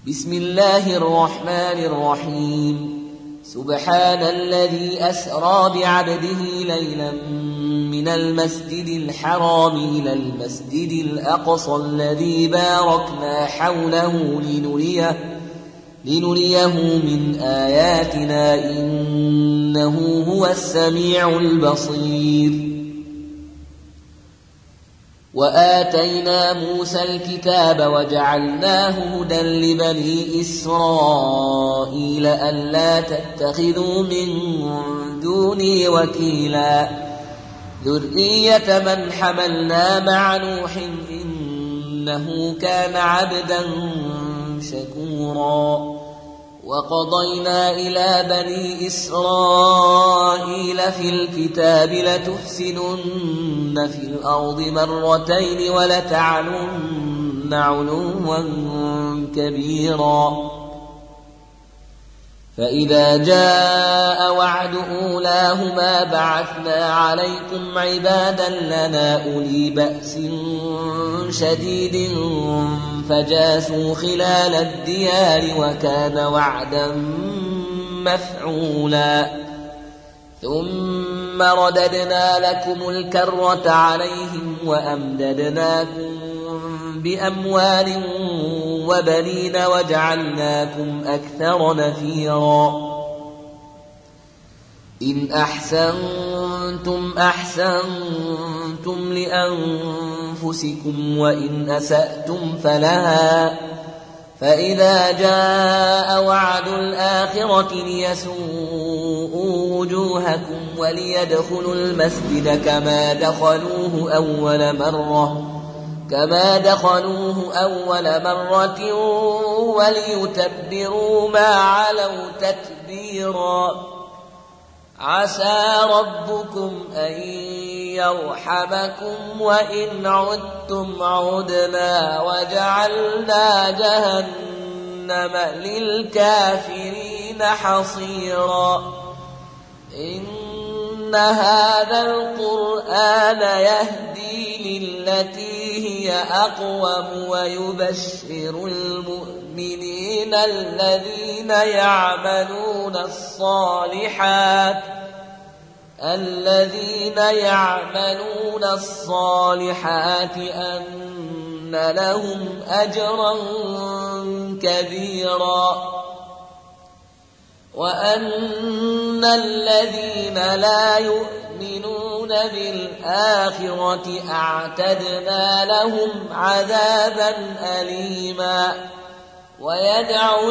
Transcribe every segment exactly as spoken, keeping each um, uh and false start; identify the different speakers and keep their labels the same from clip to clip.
Speaker 1: بسم الله الرحمن الرحيم سبحان الذي أسرى بعبده ليلا من المسجد الحرام إلى المسجد الأقصى الذي باركنا حوله لنريه, لنريه من آياتنا إنه هو السميع البصير. وآتينا موسى الكتاب وجعلناه هدى لبني إسرائيل ألا تتخذوا من دوني وكيلا ذرية من حملنا مع نوح إنه كان عبدا شكورا. وقضينا إلى بني إسرائيل في الكتاب لتفسدن في الأرض مرتين ولتعلن علوا كبيرا. فإذا جاء وعد أولاهما بعثنا عليكم عبادا لنا أولي بأس شديد فجاسوا خلال الديار وكان وعدا مفعولا. ثم رددنا لكم الكرة عليهم وأمددناكم بأموال وبنين وجعلناكم أكثر نفيرا. إن أحسنتم أحسنتم لأنفسكم وإن أسأتم فلها. فإذا جاء وعد الآخرة ليسوءوا وجوهكم وليدخلوا المسجد كما دخلوه أول مرة كما دخلوه أول مرة وليتبروا ما علوا تتبيرا. عسى ربكم أن يرحمكم وإن عدتم عدنا وجعلنا جهنم للكافرين حصيرا. إن هذا القرآن يهدي للتي هي أقوم ويبشر المؤمنين الذين يعملون الصالحات الذين يعملون الصالحات أن لهم أجرا كبيرا. وأن الذين لا يؤمنون بالآخرة أعتدنا لهم عذابا أليما. ويدعو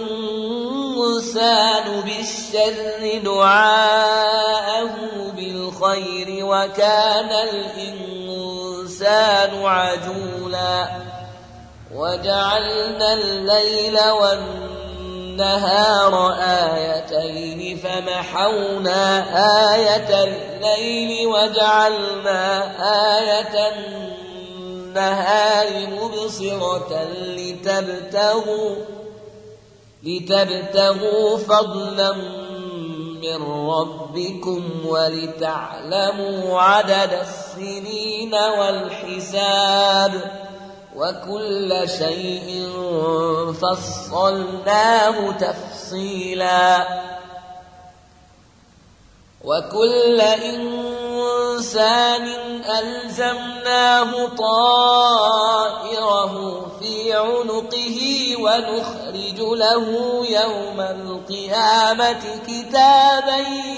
Speaker 1: الإنسان بالشر دعاءه بالخير وكان الإنسان عجولا. وجعلنا الليل والنهار آيتين فمحونا آية الليل وجعلنا آية النهار مبصرة لتبتغوا, لتبتغوا فضلا من ربكم ولتعلموا عدد السنين والحساب وكل شيء فصلناه تفصيلا. وكل إنسان ألزمناه طائره في عنقه ونخرج له يوم القيامة كتابا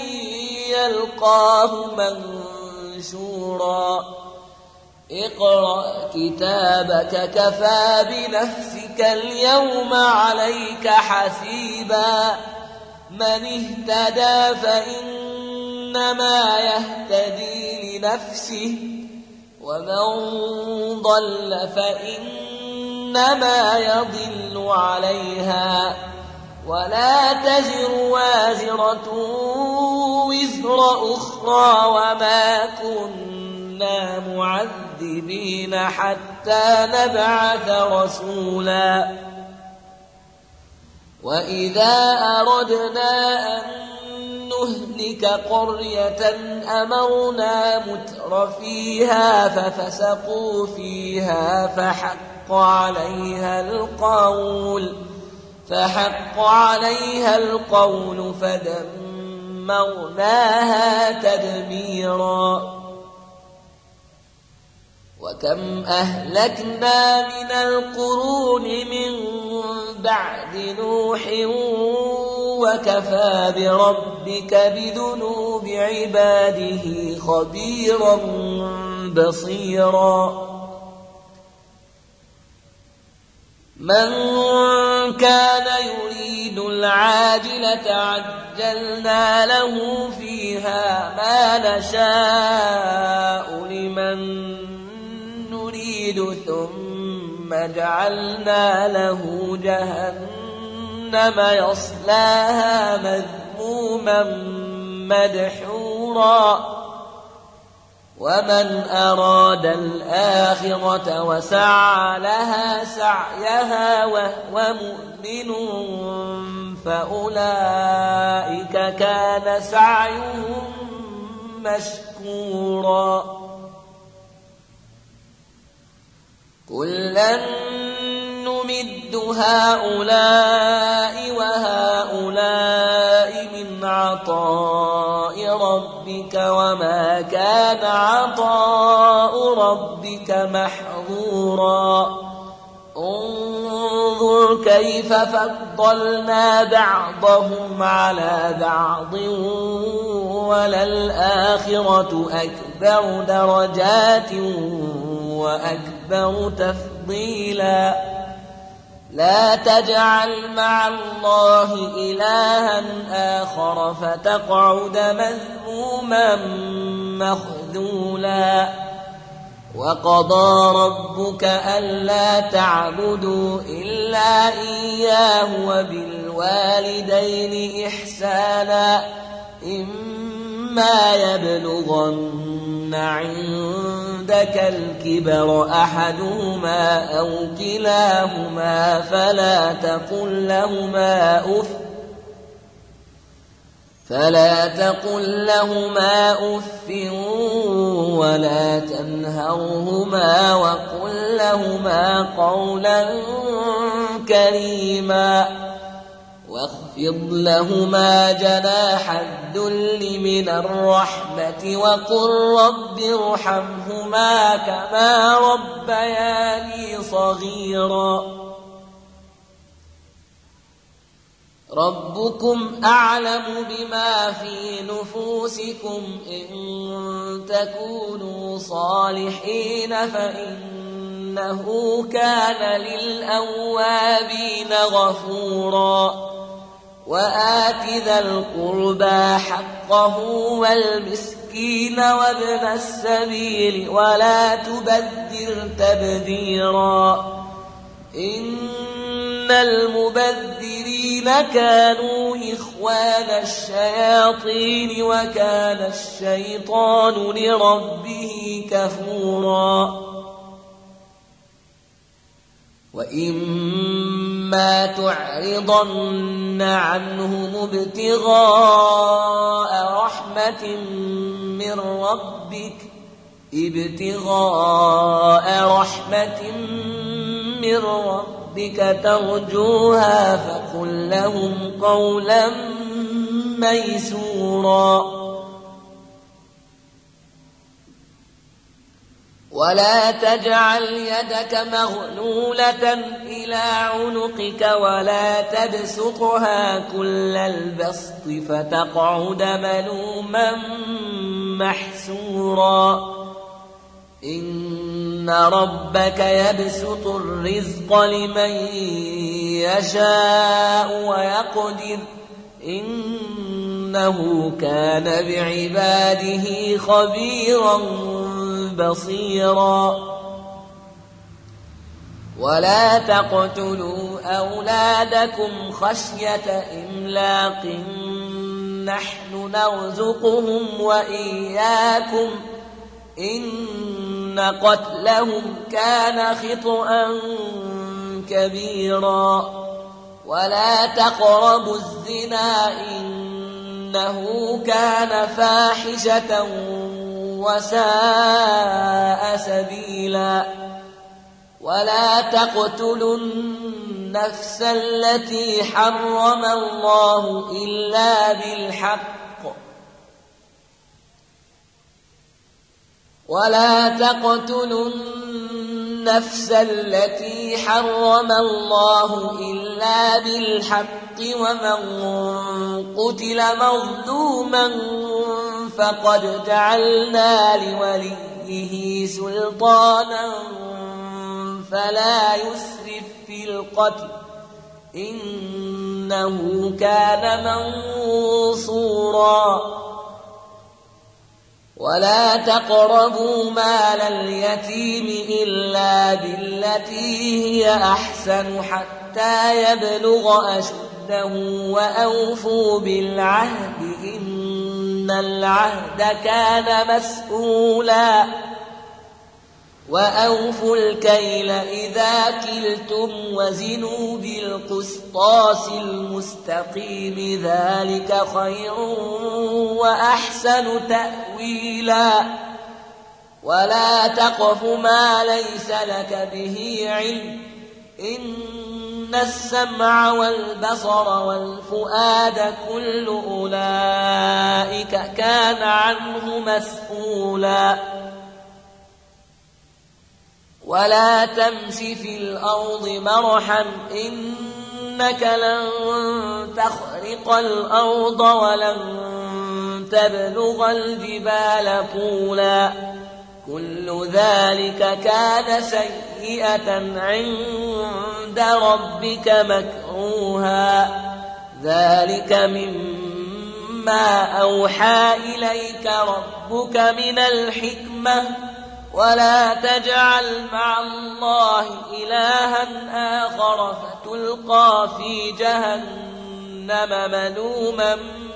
Speaker 1: يلقاه منشورا. اقرأ كتابك كفى بنفسك اليوم عليك حسيبا. من اهتدى فإنما يهتدي لنفسه ومن ضل فإنما يضل عليها ولا تزر وازرة وزر أخرى وما كنا معذبين حتى نبعث رسولا. وإذا أردنا أن نهلك قرية أمرنا متر فيها ففسقوا فيها فحق عليها القول فحق عليها القول فدمرناها تدميرا وكم أهلكنا من القرون من بعد نوح وكفى بربك بذنوب عباده خبيرا بصيرا من كان يريد العاجلة عجلنا له فيها ما نشاء لمن نريد ثم جعلنا له جهنم يصلاها مذموما مدحورا ومن أراد الآخرة وسعى لها سعيها وهو مؤمن فأولئك كان سعيهم مشكورا كلا نمد هؤلاء وهؤلاء من عطاء ربك وما كان عطاء ربك محظورا انظر كيف فضلنا بعضهم على بعض وللآخرة أكبر درجات وأكبر تفضيلا لا تجعل مع الله إلها آخر فتقعد مذموما مخذولا وقضى ربك ألا تعبدوا إلا إياه وبالوالدين إحسانا إما يبلغن عندك الكبر أحدهما أو كلاهما فلا تقل لهما أف فلا تقل لهما أف ولا تنهرهما وقل لهما قولا كريما واخفض لهما جناح الذل من الرحمة وقل رب ارحمهما كما ربياني صغيرا ربكم أعلم بما في نفوسكم إن تكونوا صالحين فإنه كان للأوابين غفورا وآت ذا القربى حقه والمسكين وابن السبيل ولا تبذر تبذيرا إن المبذرين كانوا إخوان الشياطين وكان الشيطان لربه كفورا وإما تعرضن عنهم ابتغاء رحمة من ربك ابتغاء رحمة من ربك ترجوها فقل لهم قولا ميسورا ولا تجعل يدك مغلولة إلى عنقك ولا تبسطها كل البسط فتقعد ملوما محسورا إن ربك يبسط الرزق لمن يشاء ويقدر إنه كان بعباده خبيرا بصيرا ولا تقتلوا أولادكم خشية إملاق نحن نرزقهم وإياكم إن قتلهم كان خطأ كبيرا ولا تقربوا الزنا إنه كان فاحشة وساء سبيلا ولا تقتلوا النفس التي حرم الله إلا بالحق ولا تقتلوا النفس التي حرم الله إلا بالحق ومن قتل مظلوما فقد جعلنا لوليه سلطانا فلا يسرف في القتل إنه كان منصورا ولا تقربوا مال اليتيم إلا بالتي هي أحسن حتى يبلغ أشده وأوفوا بالعهد إن العهد كان مسؤولا وأوفوا الكيل إذا كلتم وزنوا بالقسطاس المستقيم ذلك خير وأحسن تأويلا ولا تقف ما ليس لك به علم إن السمع والبصر والفؤاد كل أولئك كان عنه مسؤولا ولا تمش في الأرض مرحا إنك لن تخرق الأرض ولن تبلغ الجبال طولا كل ذلك كان سيئة عند ربك مكروها ذلك مما أوحى إليك ربك من الحكمة ولا تجعل مع الله إلها آخر فتلقى في جهنم ملوما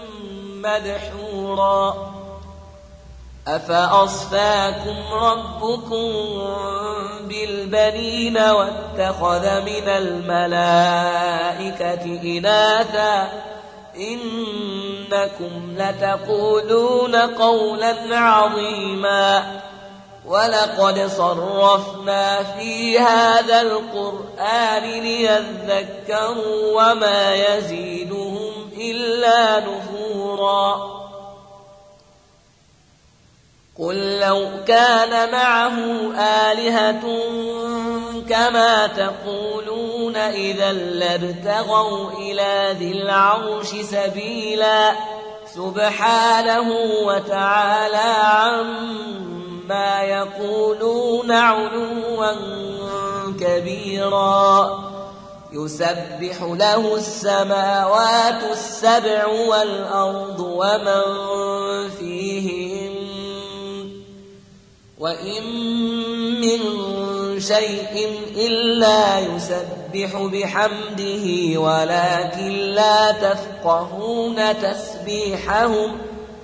Speaker 1: مدحورا أفأصفاكم ربكم بالبنين واتخذ من الملائكة إناثا إنكم لتقولون قولا عظيما ولقد صرفنا في هذا القرآن ليذكروا وما يزيدهم إلا نفورا قل لو كان معه آلهة كما تقولون إذا لابتغوا إلى ذي العرش سبيلا سبحانه وتعالى عما يقولون علوا كبيرا يسبح له السماوات السبع والأرض ومن فيهن وإن من شيء إلا يسبح بحمده ولكن لا تفقهون تسبيحهم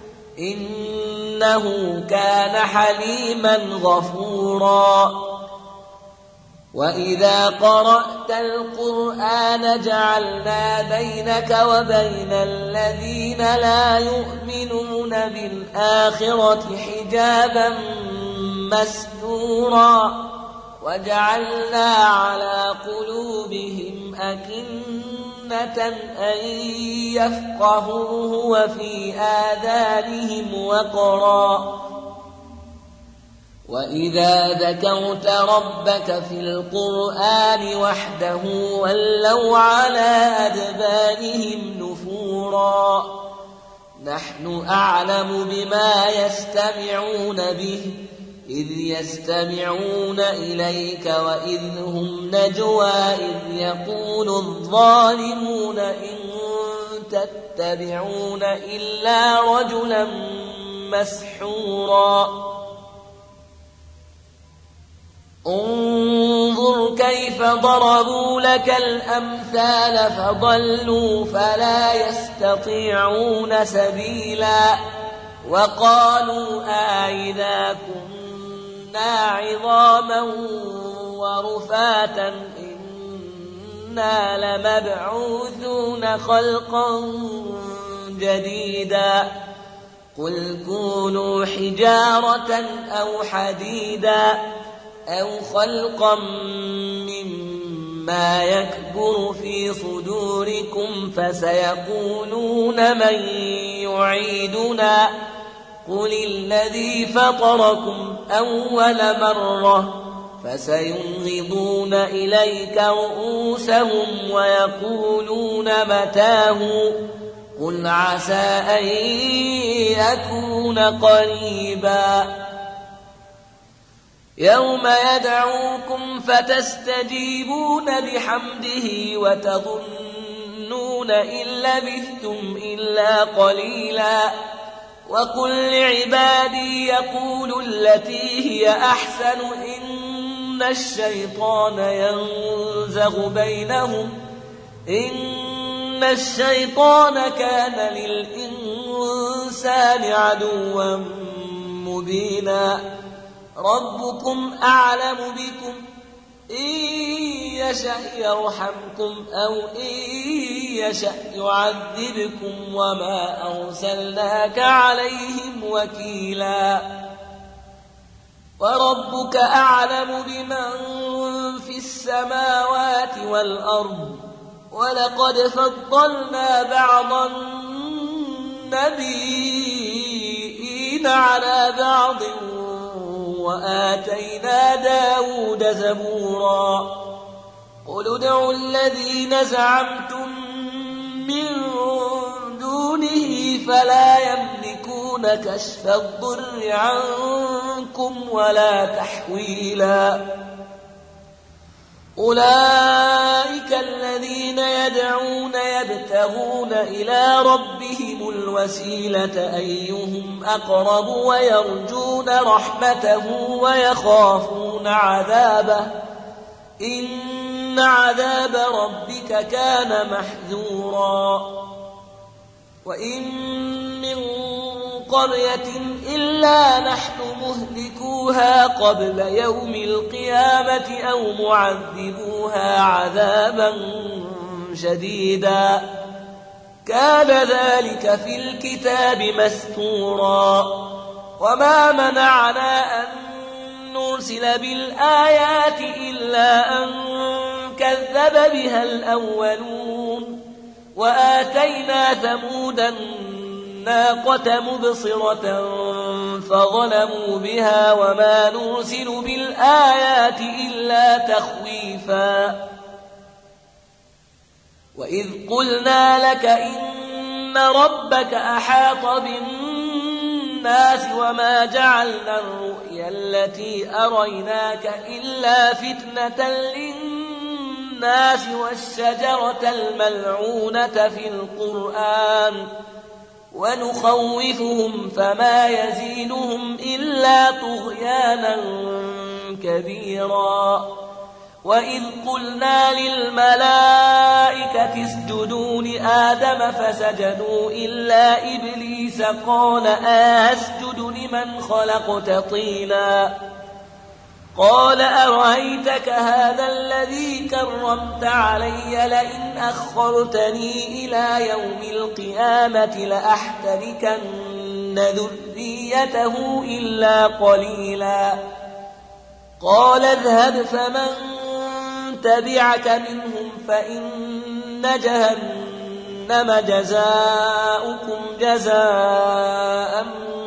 Speaker 1: إنه كان حليما غفورا وإذا قرأت القرآن جعلنا بينك وبين الذين لا يؤمنون بالآخرة حجابا مستورا وجعلنا على قلوبهم أكنة أن يفقهوه وفي آذانهم وقرا وإذا ذكرت ربك في القرآن وحده ولوا على أدبارهم نفورا نحن أعلم بما يستمعون به إذ يستمعون إليك وإذ هم نجوى إذ يقول الظالمون إن تتبعون إلا رجلا مسحورا انظر كيف ضربوا لك الأمثال فضلوا فلا يستطيعون سبيلا وقالوا أإذا كنا عظاما ورفاتا إنا لمبعوثون خلقا جديدا قل كونوا حجارة أو حديدا أو خلقا ما يكبر في صدوركم فسيقولون من يعيدنا قل الذي فطركم أول مرة فسينغضون إليك رؤوسهم ويقولون متاه قل عسى أن يكون قريبا يوم يدعوكم فتستجيبون بحمده وتظنون إن لبثتم إلا قليلا وقل لعبادي يقولوا التي هي أحسن إن الشيطان ينزغ بينهم إن الشيطان كان للإنسان عدوا مبينا ربكم أعلم بكم إن يشأ يرحمكم أو إن يشأ يعذبكم وما أرسلناك عليهم وكيلا وربك أعلم بمن في السماوات والأرض ولقد فضلنا بعض النبيين على بعض وآتينا داود زبورا قل ادعوا الذين زعمتم من دونه فلا يملكون كشف الضر عنكم ولا تحويلا أولئك الذين يدعون يبتغون إلى ربهم الوسيلة أيهم أقرب ويرجون رحمته ويخافون عذابه إن عذاب ربك كان محذورا وإن من قرية إلا نحن مهلكوها قبل يوم القيامة أو معذبوها عذابا شديدا كان ذلك في الكتاب مستورا وما منعنا أن نرسل بالآيات إلا أن كذب بها الأولون وآتينا ثمود الناقة مبصرة فظلموا بها وما نرسل بالآيات إلا تخويفا وإذ قلنا لك إن ربك أحاط بالناس وما جعلنا الرؤيا التي أريناك إلا فتنة للناس والشجرة الملعونة في القرآن ونخوفهم فما يزيدهم إلا طغيانا كبيرا وإذ قلنا للملائكة اسجدوا لآدم فسجدوا إلا إبليس قال أسجد لمن خلقت طينا قال أرأيتك هذا الذي كرمت علي لئن أخرتني إلى يوم القيامة لأحتركن ذريته إلا قليلا قال اذهب فمن تبعك منهم فإن جهنم جزاؤكم جزاء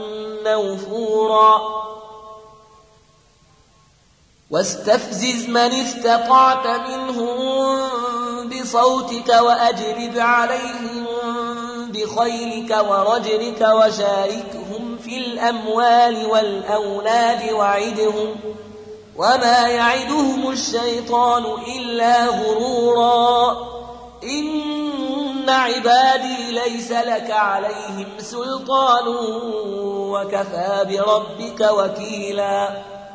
Speaker 1: موفورا واستفزز من استطعت منهم بصوتك وأجلب عليهم بخيلك ورجلك وشاركهم في الأموال والأولاد وعدهم وما يعدهم الشيطان إلا غرورا إن عبادي ليس لك عليهم سلطان وكفى بربك وكيلا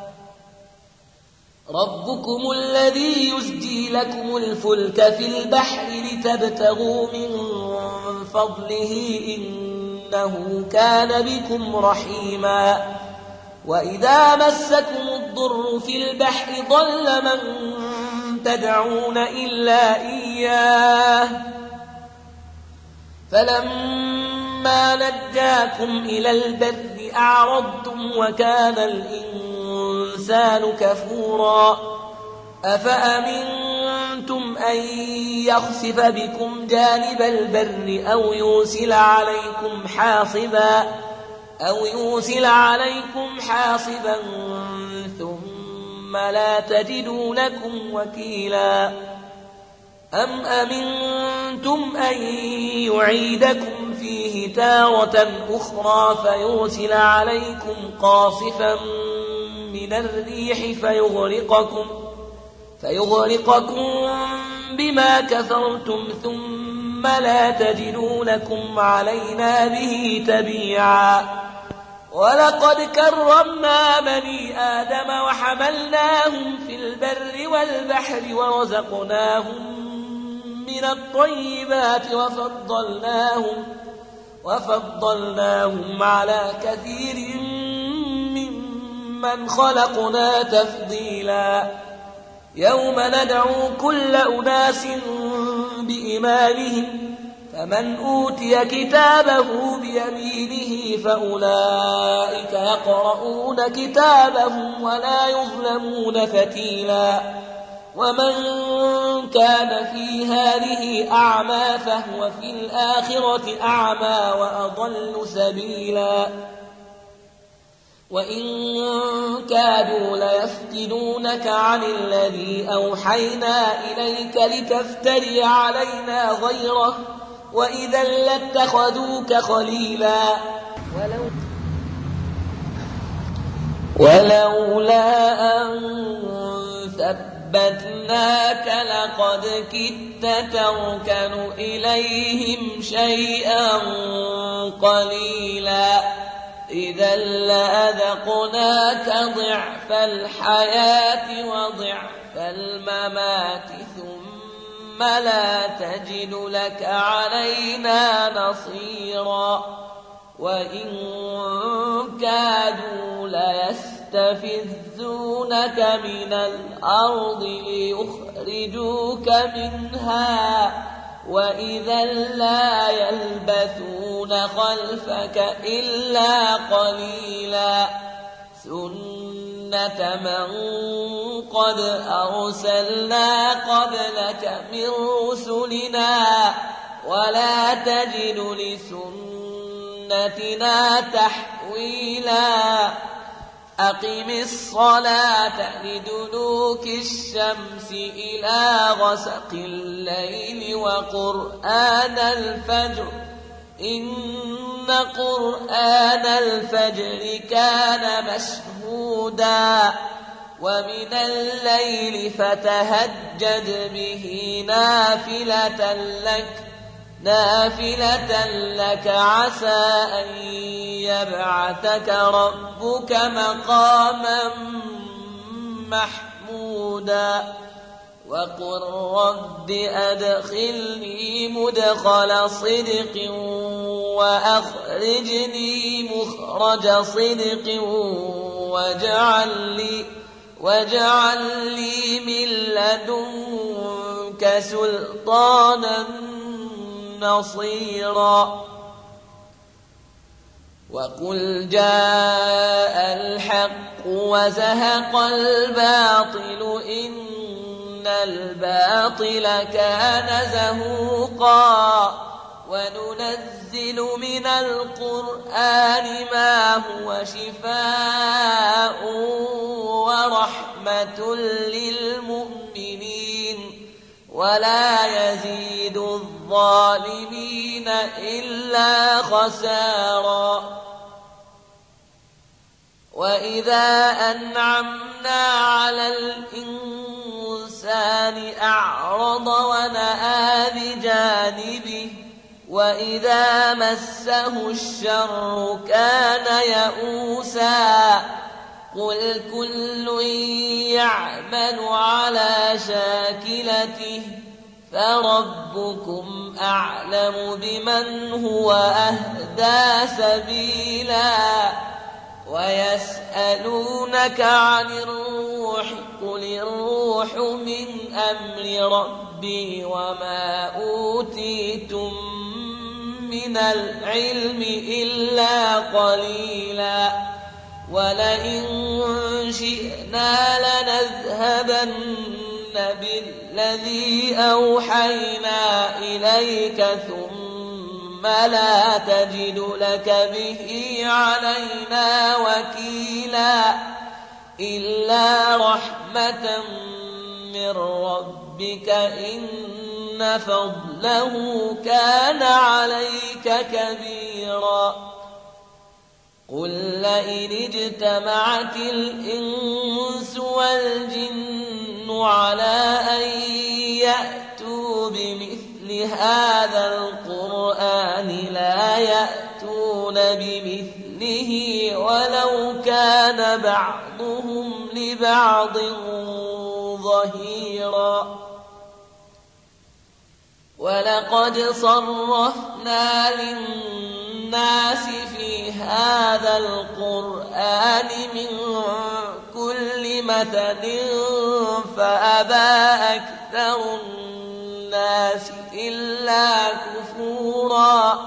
Speaker 1: ربكم الذي يزجي لكم الفلك في البحر لتبتغوا من فضله إنه كان بكم رحيما وإذا مسكم الضر في البحر ضل من تدعون إلا إياه فلما نجاكم إلى البر أعرضتم وكان الإنسان كفورا أفأمنتم أمنتم أن يخسف بكم جانب البر أو يرسل عليكم حاصبا أو يرسل عليكم حاصبا ثم لا تجدوا لكم وكيلا أم أمنتم أن يعيدكم فيه تارة أخرى فيرسل عليكم قاصفا من الريح فيغرقكم فيغرقكم بما كفرتم ثم لا تجدوا لكم علينا به تبيعا ولقد كرمنا بني آدم وحملناهم في البر والبحر ورزقناهم من الطيبات وفضلناهم وفضلناهم على كثير ممن خلقنا تفضيلا يوم ندعو كل أناس بإمامهم فمن أوتي كتابه بيمينه فأولئك يقرؤون كتابهم ولا يظلمون فتيلا ومن كان في هذه أعمى فهو في الآخرة أعمى وأضل سبيلا وإن كادوا ليفتنونك عن الذي أوحينا إليك لتفتري علينا غيره وإذا لاتخذوك خليلا ولو ولولا أن ثبتناك لقد كدت تركن إليهم شيئا قليلا إذا لأذقناك ضعف الحياة وضعف الممات ثم لا تجد لك علينا نصيرا وإن كادوا ليستفزونك من الأرض ليخرجوك منها وإذا لا يلبثون خلفك إلا قليلا سنة من قد أرسلنا قبلك من رسلنا ولا تجد لسنتنا تحويلا أقم الصلاة لدلوك الشمس إلى غسق الليل وقرآن الفجر إن قرآن الفجر كان مشهودا ومن الليل فتهجد به نافلة لك نافلة لك عسى أن يبعثك ربك مقاما محمودا وقل رب أدخلني مدخل صدق وأخرجني مخرج صدق واجعل لي, واجعل لي من لدنك سلطانا نصيرا وقل جاء الحق وزهق الباطل إن الباطل كان زهوقا وننزل من القرآن ما هو شفاء ورحمة للمؤمنين ولا يزيد الظالمين إلا خسارا وإذا أنعمنا على الإنسان أعرض ونأى بجانبه وإذا مسه الشر كان يئوسا قل كل يعمل على شاكلته فربكم أعلم بمن هو أهدى سبيلا ويسألونك عن الروح قل الروح من أمر ربي وما أوتيتم من العلم إلا قليلا ولئن شئنا لنذهبن بالذي أوحينا إليك ثم لا تجد لك به علينا وكيلا إلا رحمة من ربك إن فضله كان عليك كبيرا قل لئن اجتمعت الإنس والجن على أن يأتوا بمثل هذا القرآن لا يأتون بمثله ولو كان بعضهم لبعض ظهيرا ولقد صرفنا للناس في هذا القرآن من كل مثل فأبى أكثر الناس إلا كفورا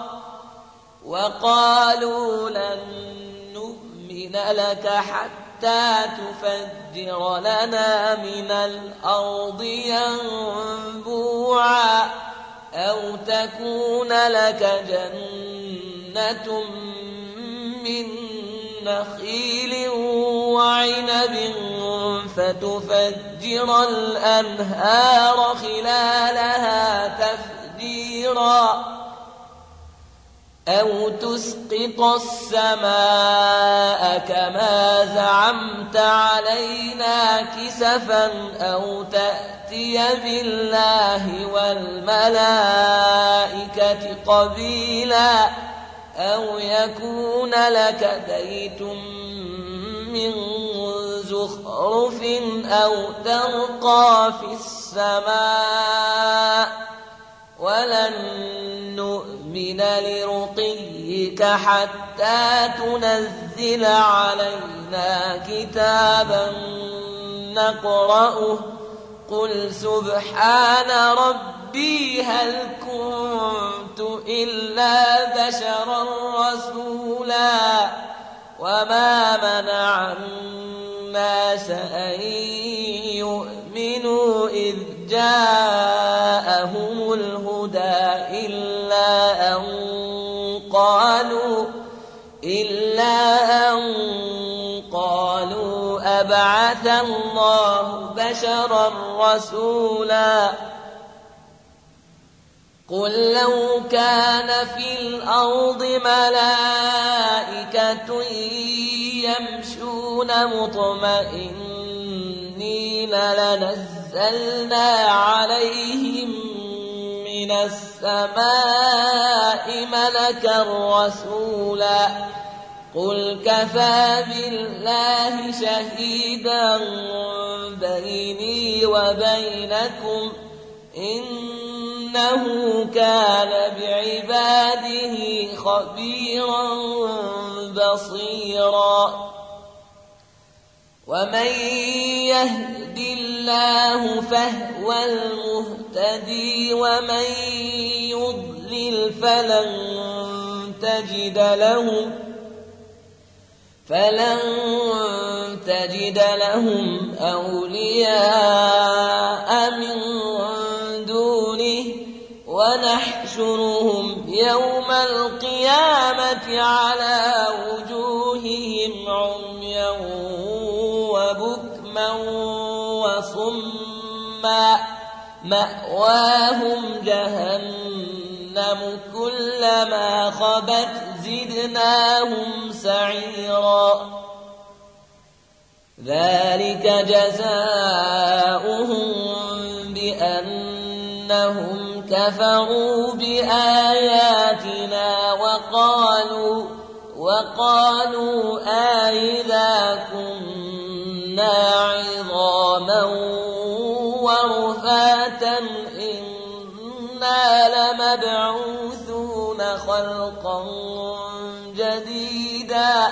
Speaker 1: وقالوا لن نؤمن لك حتى تفجر لنا من الأرض ينبوعا أو تكون لك جنة من نخيل وعنب فتفجر الأنهار خلالها تفجيرا أو تسقط السماء كما زعمت علينا كسفا أو تأتي بالله والملائكة قبيلا أو يكون لك بيت من زخرف أو ترقى في السماء ولن نؤمن لرقيك حتى تنزل علينا كتابا نقرأه قل سبحان ربي هل كنت إلا بشرا رسولا وما منع الناس أن يؤمنوا إذ جاءهم الهدى إلا أن قالوا إلا أن قالوا أبعث الله بشرا رسولا قل لو كان في الأرض ملائكة يمشون مطمئنين لنزلنا عليهم من السماء ملكا رسولا قل كفى بالله شهيدا بيني وبينكم إنه كان بعباده خبيرا بصيرا ومن يهد الله فهو المهتدي ومن يضلل فلن تجد له فلن تجد لهم أولياء من دونه ونحشرهم يوم القيامة على وجوههم عميا وبكما وصما مأواهم جهنم كلما خبت زدناهم سعيرا ذلك جزاؤهم بأنهم كفروا بآياتنا وقالوا وقالوا أإذا كنا عظاما ورفاتا إنا لمبعوثون خلقا جديدا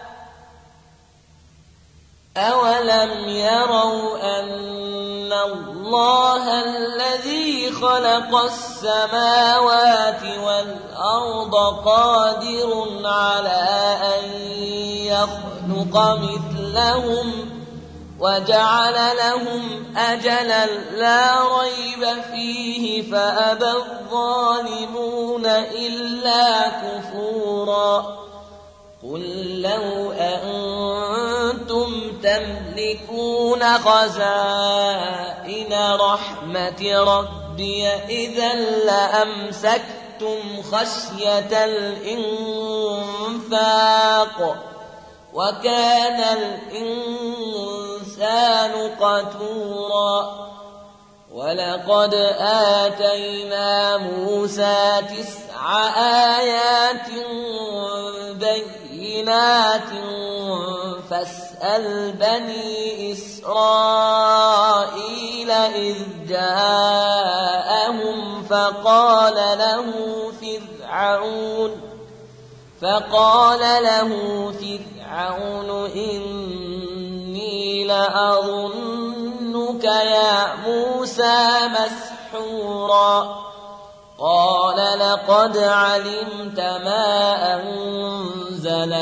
Speaker 1: أولم يروا أن الله الذي خلق السماوات والأرض قادر على أن يخلق مثلهم وجعل لهم أجلا لا ريب فيه فأبى الظالمون إلا كفورا قل لو أنتم تملكون خزائن رحمة ربي إذا لأمسكتم خشية الإنفاق وكان الإنسان قتورا ولقد آتينا موسى تسع آيات بينات فاسأل بني إسرائيل إذ جاءهم فقال له فرعون فقال له فرعون إني لأظنك يا موسى مسحورا قال لقد علمت ما أنزل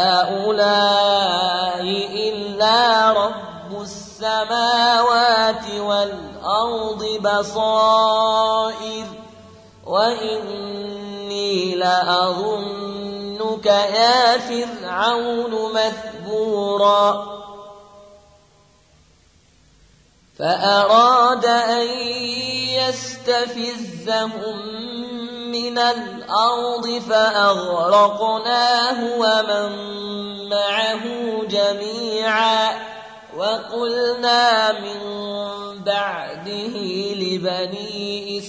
Speaker 1: هؤلاء إلا رب السماوات والأرض بصائر وإني لأظنك يا فرعون مثبورا فأراد أن يستفزهم من الأرض فأغرقناه ومن معه جميعا وقلنا من بعده لبني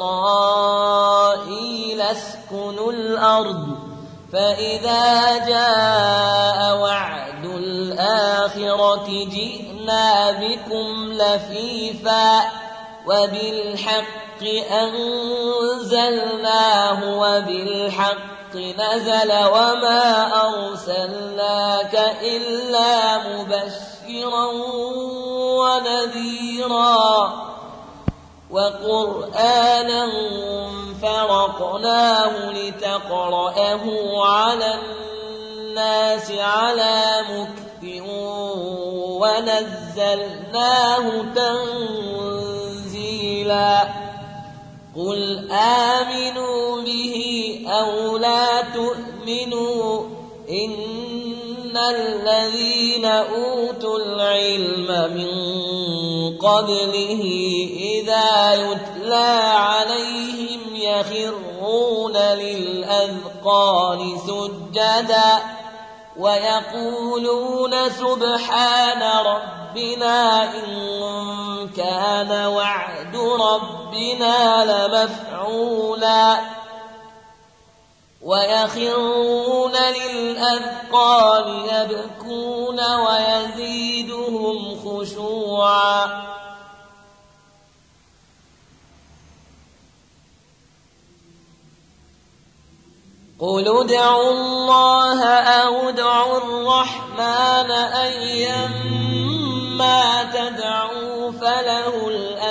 Speaker 1: إسرائيل اسكنوا الأرض فإذا جاء وعد الآخرة جئنا بكم لفيفا وبالحق أنزلناه وبالحق نزل وما أرسلناك إلا مبشرا ونذيرا وقرآنا فرقناه لتقرأه على الناس على مكث ونزلناه تنزيلا قل آمنوا به أو لا تؤمنوا إن الذين أوتوا العلم من قبله إذا يتلى عليهم يخرون للأذقان سجدا ويقولون سبحان ربنا إن كان وعد ربنا لمفعولا ويخرون للأذقان يبكون ويزيدهم خشوعا قل ادعوا الله أو ادعوا الرحمن أيما تدعوا فله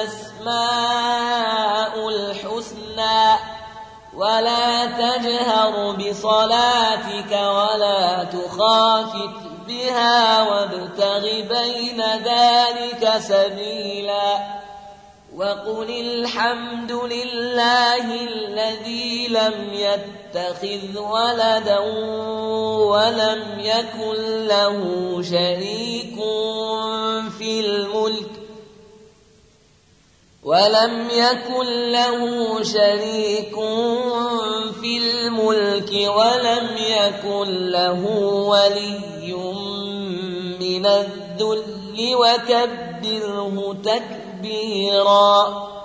Speaker 1: الأسماء الحسنى ولا تجهر بصلاتك ولا تخافت بها وابتغ بين ذلك سبيلا وقل الحمد لله الذي لم يتخذ ولدا ولم يكن له شريك في الملك ولم يكن له شريك في الملك ولم يكن له ولي من الذل وكبره تكبيرا